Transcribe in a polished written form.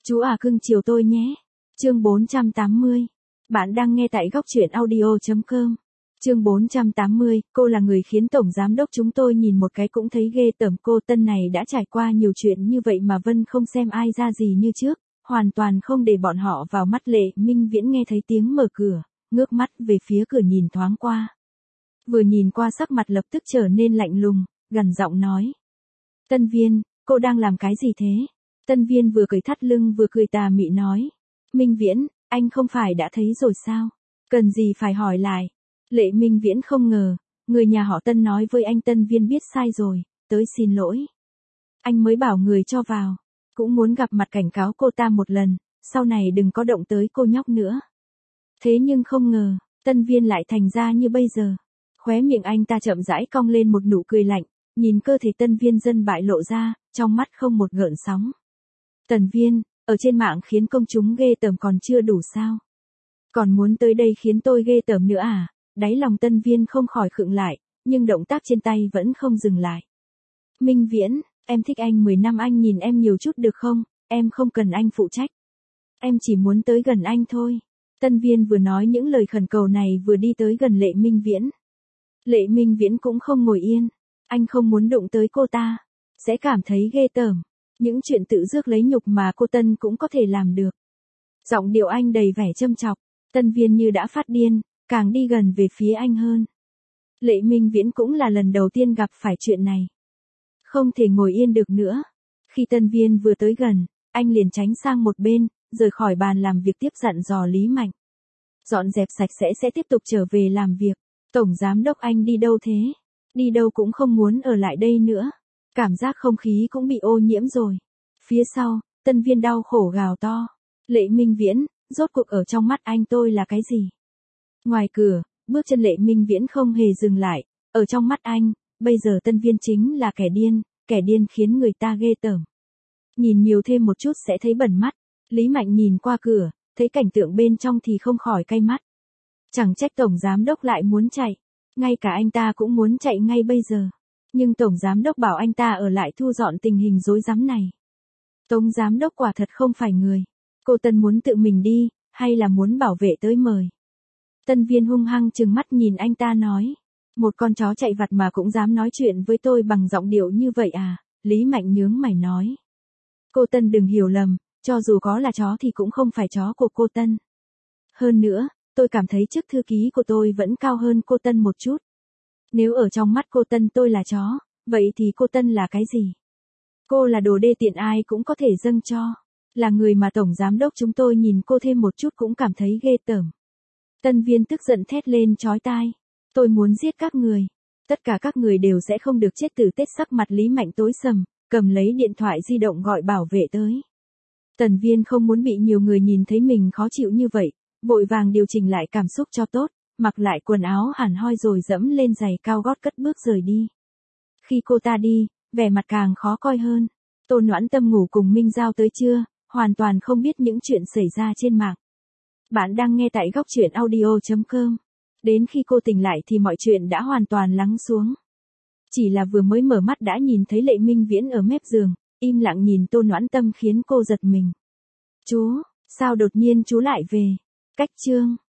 Chú à cưng chiều tôi nhé. Chương 480. Bạn đang nghe tại góc truyện audio.com. Chương 480, cô là người khiến tổng giám đốc chúng tôi nhìn một cái cũng thấy ghê tởm. Cô Tân này đã trải qua nhiều chuyện như vậy mà Vân không xem ai ra gì như trước, hoàn toàn không để bọn họ vào mắt. Lệ Minh Viễn nghe thấy tiếng mở cửa, ngước mắt về phía cửa nhìn thoáng qua. Vừa nhìn qua sắc mặt lập tức trở nên lạnh lùng, gằn giọng nói. Tân Viên, cô đang làm cái gì thế? Tân Viên vừa cười thắt lưng vừa cười tà mị nói. Minh Viễn, anh không phải đã thấy rồi sao? Cần gì phải hỏi lại? Lệ Minh Viễn không ngờ, người nhà họ Tân nói với anh Tân Viên biết sai rồi, tới xin lỗi. Anh mới bảo người cho vào, cũng muốn gặp mặt cảnh cáo cô ta một lần, sau này đừng có động tới cô nhóc nữa. Thế nhưng không ngờ, Tân Viên lại thành ra như bây giờ. Khóe miệng anh ta chậm rãi cong lên một nụ cười lạnh, nhìn cơ thể Tân Viên dân bại lộ ra, trong mắt không một gợn sóng. Tần Viên, ở trên mạng khiến công chúng ghê tởm còn chưa đủ sao? Còn muốn tới đây khiến tôi ghê tởm nữa à? Đáy lòng Tân Viên không khỏi khựng lại, nhưng động tác trên tay vẫn không dừng lại. Minh Viễn, em thích anh 10 năm, anh nhìn em nhiều chút được không? Em không cần anh phụ trách. Em chỉ muốn tới gần anh thôi. Tân Viên vừa nói những lời khẩn cầu này vừa đi tới gần Lệ Minh Viễn. Lệ Minh Viễn cũng không ngồi yên. Anh không muốn đụng tới cô ta, sẽ cảm thấy ghê tởm. Những chuyện tự rước lấy nhục mà cô Tân cũng có thể làm được. Giọng điệu anh đầy vẻ châm chọc. Tân Viên như đã phát điên, càng đi gần về phía anh hơn. Lệ Minh Viễn cũng là lần đầu tiên gặp phải chuyện này. Không thể ngồi yên được nữa. Khi Tân Viên vừa tới gần, anh liền tránh sang một bên, rời khỏi bàn làm việc, tiếp dặn dò Lý Mạnh. Dọn dẹp sạch sẽ tiếp tục trở về làm việc. Tổng giám đốc anh đi đâu thế? Đi đâu cũng không muốn ở lại đây nữa. Cảm giác không khí cũng bị ô nhiễm rồi. Phía sau, Tân Viên đau khổ gào to. Lệ Minh Viễn, rốt cuộc ở trong mắt anh tôi là cái gì? Ngoài cửa, bước chân Lệ Minh Viễn không hề dừng lại. Ở trong mắt anh, bây giờ Tân Viên chính là kẻ điên khiến người ta ghê tởm. Nhìn nhiều thêm một chút sẽ thấy bẩn mắt. Lý Mạnh nhìn qua cửa, thấy cảnh tượng bên trong thì không khỏi cay mắt. Chẳng trách tổng giám đốc lại muốn chạy. Ngay cả anh ta cũng muốn chạy ngay bây giờ. Nhưng tổng giám đốc bảo anh ta ở lại thu dọn tình hình rối rắm này. Tổng giám đốc quả thật không phải người. Cô Tân muốn tự mình đi, hay là muốn bảo vệ tới mời? Tân Viên hung hăng trừng mắt nhìn anh ta nói. Một con chó chạy vặt mà cũng dám nói chuyện với tôi bằng giọng điệu như vậy à? Lý Mạnh nhướng mày nói. Cô Tân đừng hiểu lầm, cho dù có là chó thì cũng không phải chó của cô Tân. Hơn nữa, tôi cảm thấy chức thư ký của tôi vẫn cao hơn cô Tân một chút. Nếu ở trong mắt cô Tân tôi là chó, vậy thì cô Tân là cái gì? Cô là đồ đê tiện ai cũng có thể dâng cho. Là người mà tổng giám đốc chúng tôi nhìn cô thêm một chút cũng cảm thấy ghê tởm. Tân Viên tức giận thét lên chói tai. Tôi muốn giết các người. Tất cả các người đều sẽ không được chết tử tết. Sắc mặt Lý Mạnh tối sầm, cầm lấy điện thoại di động gọi bảo vệ tới. Tần Viên không muốn bị nhiều người nhìn thấy mình khó chịu như vậy, vội vàng điều chỉnh lại cảm xúc cho tốt, mặc lại quần áo hẳn hoi rồi dẫm lên giày cao gót cất bước rời đi. Khi cô ta đi, vẻ mặt càng khó coi hơn. Tô Noãn Tâm ngủ cùng Minh Giao tới trưa, hoàn toàn không biết những chuyện xảy ra trên mạng. Bạn đang nghe tại góc truyện audio.com. Đến khi cô tỉnh lại thì mọi chuyện đã hoàn toàn lắng xuống. Chỉ là vừa mới mở mắt đã nhìn thấy Lệ Minh Viễn ở mép giường, im lặng nhìn Tô Noãn Tâm khiến cô giật mình. Chú, sao đột nhiên chú lại về? Cách chương.